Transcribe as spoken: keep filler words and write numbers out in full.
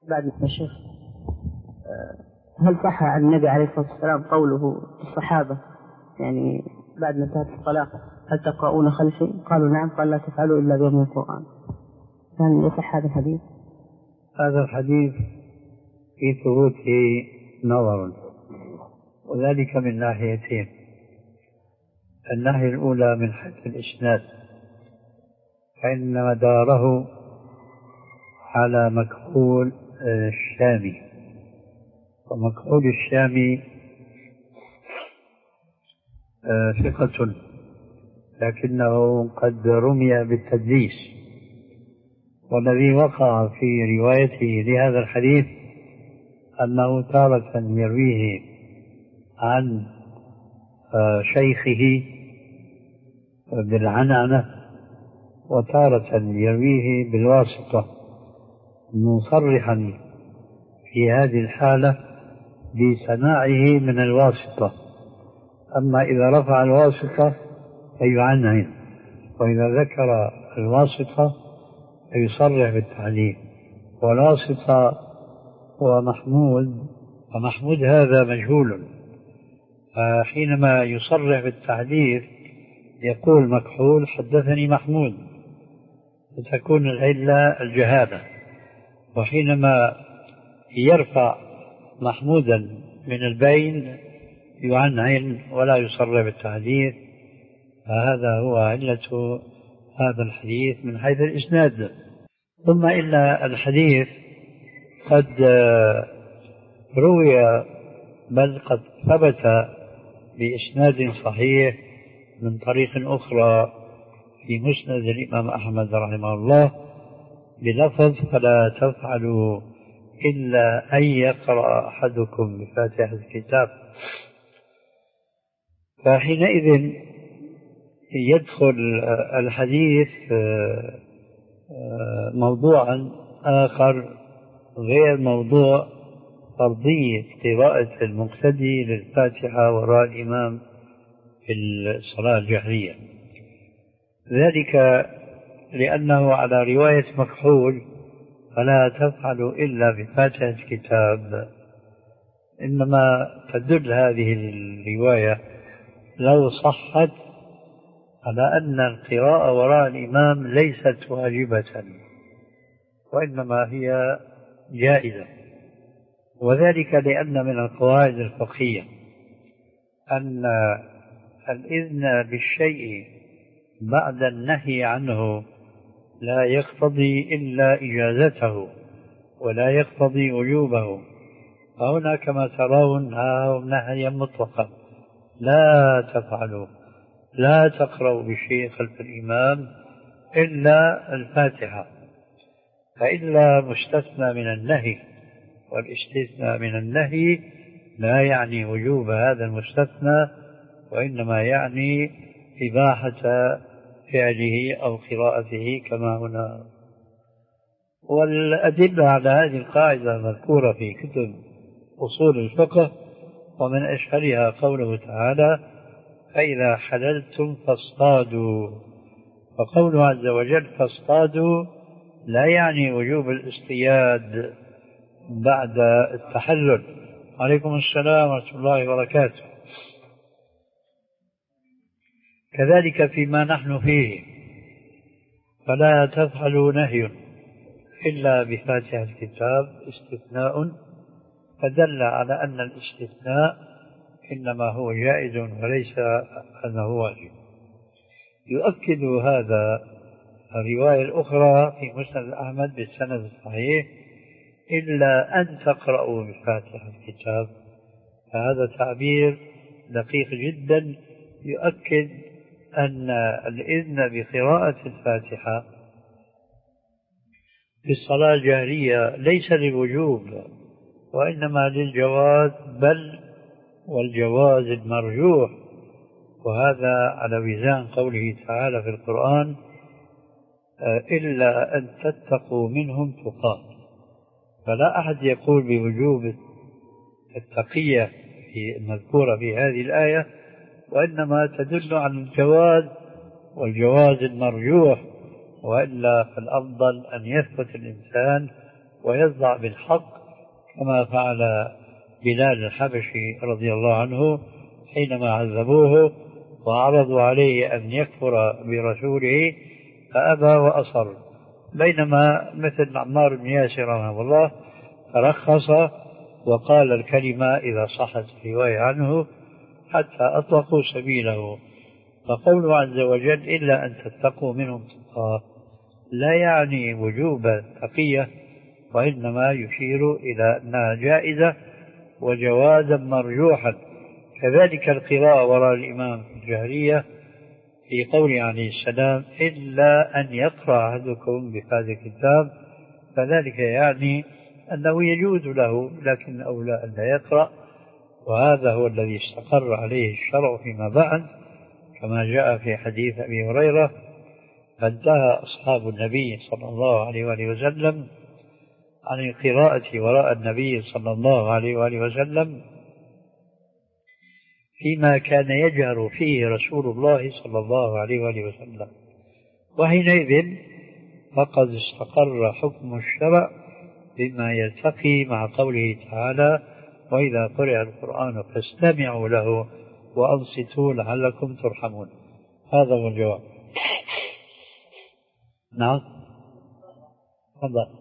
بعد ما الشيخ، هل صح عن النبي عليه الصلاة والسلام قوله الصحابة يعني بعد ما انتهت الصلاة هل تقرؤون خلفي؟ قالوا نعم. قال لا تفعلوا إلا بأم القرآن. هل يصح هذا الحديث؟ هذا الحديث في ثبوته نظر، وذلك من ناحيتين. الناحية الأولى من حيث الإسناد، فإن مداره على مكحول الشامي، ومكحول الشامي ثقة لكنه قد رمي بالتدليس، والذي وقع في روايته لهذا الحديث أنه تارة يرويه عن شيخه بالعنعنة وتارة يرويه بالواسطة، مصرحا في هذه الحالة بسماعه من الواسطة. أما إذا رفع الواسطة فيعنعن، وإذا ذكر الواسطة فيصرح بالتعليم. والواسطة هو محمود، ومحمود هذا مجهول، فحينما يصرح بالتحديث يقول مكحول حدثني محمود، فتكون العلة الجهالة. وحينما يرفع محمودا من البين يعنعن ولا يصرح بالتحديث، فهذا هو علة هذا الحديث من حيث الإسناد. ثم إن الحديث قد روي بل قد ثبت بإسناد صحيح من طريق أخرى في مسند الإمام أحمد رحمه الله بلفظ فلا تفعلوا إلا أن يقرأ أحدكم بفاتحة الكتاب. فحينئذ يدخل الحديث موضوعا آخر غير موضوع فرضية قراءة المقتدي للفاتحة وراء الإمام في الصلاة الجهرية، ذلك لأنه على رواية مكحول فلا تفعلوا إلا بفاتحة الكتاب. إنما تدل هذه الرواية لو صحت على أن القراءة وراء الإمام ليست واجبة وإنما هي جائزة، وذلك لأن من القواعد الفقهية أن الإذن بالشيء بعد النهي عنه لا يقتضي إلا إجازته ولا يقتضي وجوبه. فهنا كما ترون ها نهيا مطلقا لا تفعلوا، لا تقرأوا بشيء خلف الإمام إلا الفاتحة، فإلا مستثنى من النهي، والاستثناء من النهي لا يعني وجوب هذا المستثنى، وإنما يعني إباحة فعله أو قراءته كما هنا. والأدلة على هذه القاعدة مذكورة في كتب أصول الفقه، ومن أشهرها قوله تعالى فإذا حللتم فاصطادوا. فقوله عز وجل فاصطادوا لا يعني وجوب الاصطياد بعد التحلل. عليكم السلام ورحمة الله وبركاته. كذلك فيما نحن فيه فلا تفعلوا نهي إلا بفاتحة الكتاب استثناء، فدل على أن الاستثناء إنما هو جائز وليس أنه واجب. يؤكد هذا الرواية الأخرى في مسند أحمد بالسند الصحيح إلا أن تقرأوا بفاتحة الكتاب. فهذا تعبير دقيق جدا يؤكد أن الإذن بقراءة الفاتحة في الصلاة الجهرية ليس للوجوب وإنما للجواز، بل والجواز المرجوح، وهذا على وزان قوله تعالى في القرآن إلا أن تتقوا منهم تقاه. فلا أحد يقول بوجوب التقية المذكورة في هذه الآية، وإنما تدل على الجواز والجواز المرجوح، وإلا فالأفضل أن يثبت الإنسان ويصدع بالحق كما فعل بلال الحبشي رضي الله عنه حينما عذبوه وعرضوا عليه أن يكفر برسوله فأبى وأصر، بينما مثل عمار بن ياسر رحمه الله ترخص وقال الكلمة إذا صحت الرواية عنه حتى أطلقوا سبيله. فقوله عز وجل إلا أن تتقوا منهم تقاه لا يعني وجوب التقية، وإنما يشير إلى أنها جائزة وجوازا مرجوحا. كذلك القراءة وراء الإمام في الجهرية في قوله عليه السلام إلا أن يقرأ أحدكم بهذا الكتاب، فذلك يعني أنه يجوز له لكن أولى أن لا يقرأ، وهذا هو الذي استقر عليه الشرع فيما بعد كما جاء في حديث أبي هريرة فانتهى أصحاب النبي صلى الله عليه وآله وسلم عن القراءة وراء النبي صلى الله عليه وآله وسلم فيما كان يجهر فيه رسول الله صلى الله عليه وآله وسلم، وحينئذ فقد استقر حكم الشرع بما يلتقي مع قوله تعالى وإذا قرئ القرآن فاستمعوا له وأنصتوا لعلكم ترحمون. هذا هو الجواب. نعم. تفضل.